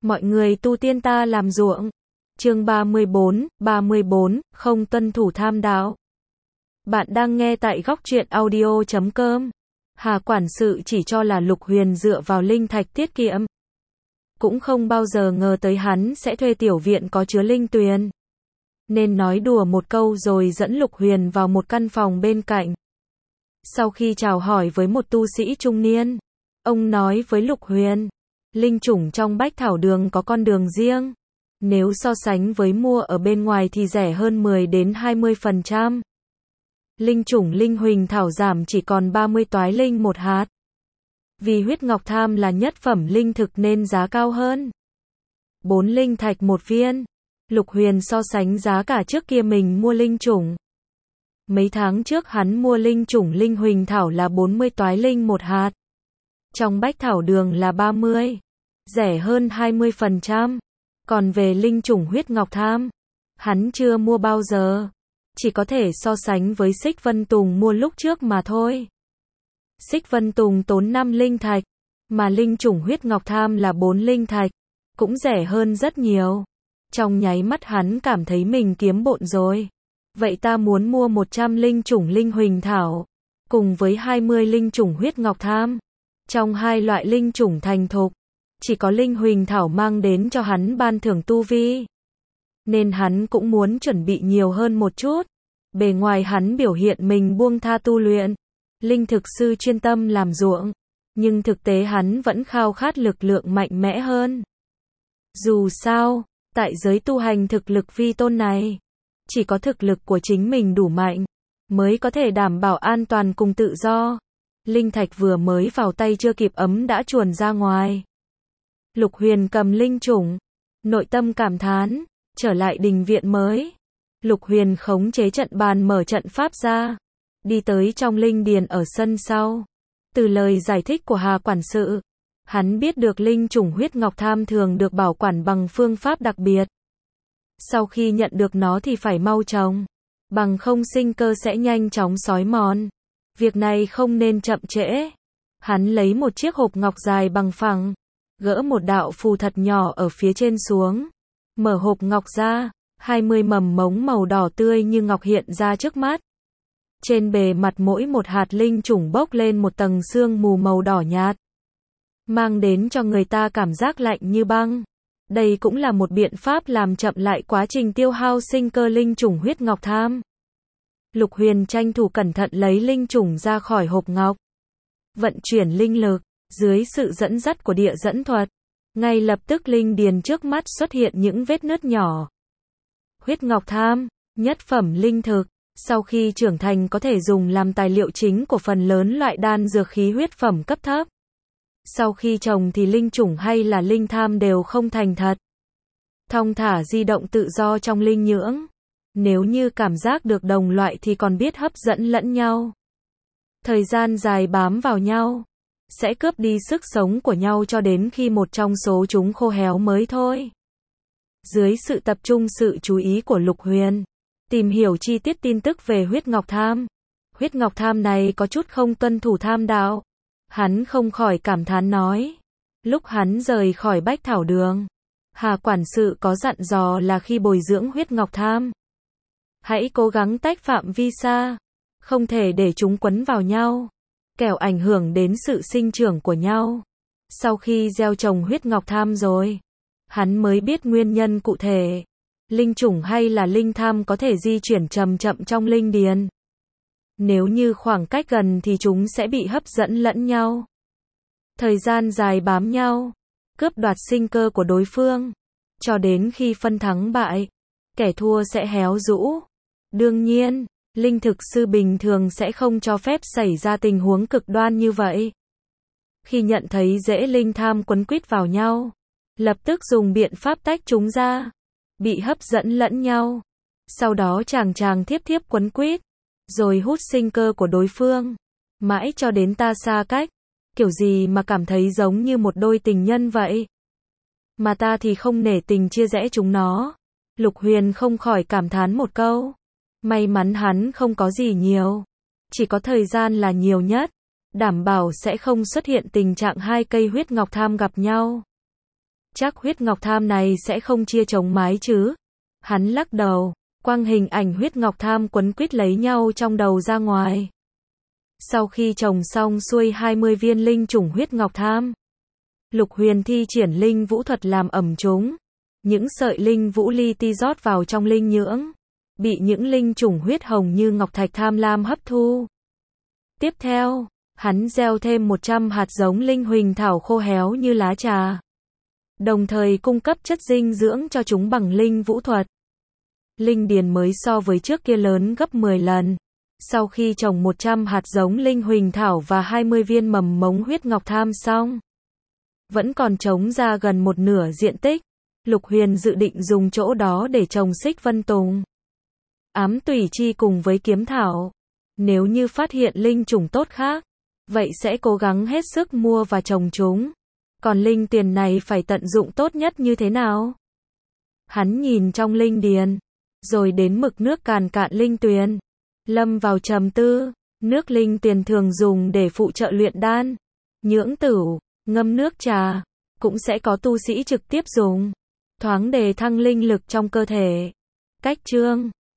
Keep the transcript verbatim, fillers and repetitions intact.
Mọi người tu tiên ta làm ruộng. Chương ba mươi bốn, ba mươi bốn, không tuân thủ tham đạo. Bạn đang nghe tại góc truyện audio chấm com. Hà quản sự chỉ cho là Lục Huyền dựa vào linh thạch tiết kiệm. Cũng không bao giờ ngờ tới hắn sẽ thuê tiểu viện có chứa linh tuyền. Nên nói đùa một câu rồi dẫn Lục Huyền vào một căn phòng bên cạnh. Sau khi chào hỏi với một tu sĩ trung niên, ông nói với Lục Huyền, linh chủng trong Bách Thảo Đường có con đường riêng. Nếu so sánh với mua ở bên ngoài thì rẻ hơn mười đến hai mươi phần trăm. Linh chủng linh huỳnh thảo giảm chỉ còn ba mươi toái linh một hạt. Vì huyết ngọc tham là nhất phẩm linh thực nên giá cao hơn. Bốn linh thạch một viên. Lục Huyền so sánh giá cả trước kia mình mua linh chủng. Mấy tháng trước hắn mua linh chủng linh huỳnh thảo là bốn mươi toái linh một hạt. Trong Bách Thảo Đường là ba mươi. Rẻ hơn hai mươi phần trăm. Còn về linh chủng huyết ngọc tham, hắn chưa mua bao giờ. Chỉ có thể so sánh với Xích Vân Tùng mua lúc trước mà thôi. Xích Vân Tùng tốn năm linh thạch, mà linh chủng huyết ngọc tham là bốn linh thạch, cũng rẻ hơn rất nhiều. Trong nháy mắt hắn cảm thấy mình kiếm bộn rồi. Vậy ta muốn mua một trăm linh chủng linh huỳnh thảo, cùng với hai mươi linh chủng huyết ngọc tham. Trong hai loại linh chủng thành thục, chỉ có linh huỳnh thảo mang đến cho hắn ban thưởng tu vi. Nên hắn cũng muốn chuẩn bị nhiều hơn một chút. Bề ngoài hắn biểu hiện mình buông tha tu luyện, linh thực sư chuyên tâm làm ruộng. Nhưng thực tế hắn vẫn khao khát lực lượng mạnh mẽ hơn. Dù sao, tại giới tu hành thực lực vi tôn này, chỉ có thực lực của chính mình đủ mạnh, mới có thể đảm bảo an toàn cùng tự do. Linh thạch vừa mới vào tay chưa kịp ấm đã chuồn ra ngoài. Lục Huyền cầm linh chủng, nội tâm cảm thán, trở lại đình viện mới. Lục Huyền khống chế trận bàn mở trận pháp ra, đi tới trong linh điền ở sân sau. Từ lời giải thích của Hà quản sự, hắn biết được linh chủng huyết ngọc tham thường được bảo quản bằng phương pháp đặc biệt. Sau khi nhận được nó thì phải mau trồng, bằng không sinh cơ sẽ nhanh chóng xói mòn. Việc này không nên chậm trễ. Hắn lấy một chiếc hộp ngọc dài bằng phẳng, gỡ một đạo phù thật nhỏ ở phía trên xuống. Mở hộp ngọc ra, hai mươi mầm mống màu đỏ tươi như ngọc hiện ra trước mắt. Trên bề mặt mỗi một hạt linh chủng bốc lên một tầng sương mù màu đỏ nhạt, mang đến cho người ta cảm giác lạnh như băng. Đây cũng là một biện pháp làm chậm lại quá trình tiêu hao sinh cơ linh chủng huyết ngọc tham. Lục Huyền tranh thủ cẩn thận lấy linh chủng ra khỏi hộp ngọc. Vận chuyển linh lực, dưới sự dẫn dắt của địa dẫn thuật, ngay lập tức linh điền trước mắt xuất hiện những vết nứt nhỏ. Huyết ngọc tham, nhất phẩm linh thực, sau khi trưởng thành có thể dùng làm tài liệu chính của phần lớn loại đan dược khí huyết phẩm cấp thấp. Sau khi trồng thì linh chủng hay là linh tham đều không thành thật. Thong thả di động tự do trong linh nhưỡng. Nếu như cảm giác được đồng loại thì còn biết hấp dẫn lẫn nhau. Thời gian dài bám vào nhau, sẽ cướp đi sức sống của nhau cho đến khi một trong số chúng khô héo mới thôi. Dưới sự tập trung sự chú ý của Lục Huyền, tìm hiểu chi tiết tin tức về huyết ngọc tham. Huyết ngọc tham này có chút không tuân thủ tham đạo. Hắn không khỏi cảm thán nói. Lúc hắn rời khỏi Bách Thảo Đường, Hà quản sự có dặn dò là khi bồi dưỡng huyết ngọc tham, hãy cố gắng tách phạm vi xa, không thể để chúng quấn vào nhau, kẻo ảnh hưởng đến sự sinh trưởng của nhau. Sau khi gieo trồng huyết ngọc tham rồi, hắn mới biết nguyên nhân cụ thể. Linh chủng hay là linh tham có thể di chuyển chậm chậm trong linh điền. Nếu như khoảng cách gần thì chúng sẽ bị hấp dẫn lẫn nhau. Thời gian dài bám nhau, cướp đoạt sinh cơ của đối phương, cho đến khi phân thắng bại, kẻ thua sẽ héo rũ. Đương nhiên, linh thực sư bình thường sẽ không cho phép xảy ra tình huống cực đoan như vậy. Khi nhận thấy rễ linh tham quấn quýt vào nhau, lập tức dùng biện pháp tách chúng ra, bị hấp dẫn lẫn nhau. Sau đó chàng chàng thiếp thiếp quấn quýt, rồi hút sinh cơ của đối phương, mãi cho đến ta xa cách. Kiểu gì mà cảm thấy giống như một đôi tình nhân vậy. Mà ta thì không nể tình chia rẽ chúng nó. Lục Huyền không khỏi cảm thán một câu. May mắn hắn không có gì nhiều, chỉ có thời gian là nhiều nhất, đảm bảo sẽ không xuất hiện tình trạng hai cây huyết ngọc tham gặp nhau. Chắc huyết ngọc tham này sẽ không chia trống mái chứ? Hắn lắc đầu, quăng hình ảnh huyết ngọc tham quấn quýt lấy nhau trong đầu ra ngoài. Sau khi trồng xong xuôi hai mươi viên linh chủng huyết ngọc tham, Lục Huyền thi triển linh vũ thuật làm ẩm chúng. Những sợi linh vũ li ti rót vào trong linh nhưỡng, bị những linh chủng huyết hồng như ngọc thạch tham lam hấp thu. Tiếp theo, hắn gieo thêm một trăm hạt giống linh huỳnh thảo khô héo như lá trà, đồng thời cung cấp chất dinh dưỡng cho chúng bằng linh vũ thuật. Linh điền mới so với trước kia lớn gấp mười lần. Sau khi trồng một trăm hạt giống linh huỳnh thảo và hai mươi viên mầm mống huyết ngọc tham xong, vẫn còn trống ra gần một nửa diện tích. Lục Huyền dự định dùng chỗ đó để trồng xích vân tùng, ám tùy chi cùng với kiếm thảo. Nếu như phát hiện linh chủng tốt khác, vậy sẽ cố gắng hết sức mua và trồng chúng. Còn linh tiền này phải tận dụng tốt nhất như thế nào? Hắn nhìn trong linh điền, rồi đến mực nước càn cạn linh tuyền, lâm vào trầm tư. Nước linh tiền thường dùng để phụ trợ luyện đan, nhưỡng tửu, ngâm nước trà, cũng sẽ có tu sĩ trực tiếp dùng, thoáng đề thăng linh lực trong cơ thể. Cách chương